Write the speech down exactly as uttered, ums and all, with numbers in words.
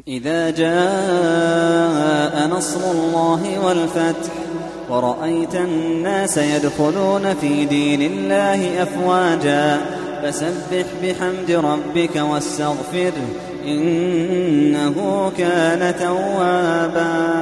إذا جاء نصر الله والفتح ورأيت الناس يدخلون في دين الله أفواجا فسبح بحمد ربك واستغفره إنه كان توابا.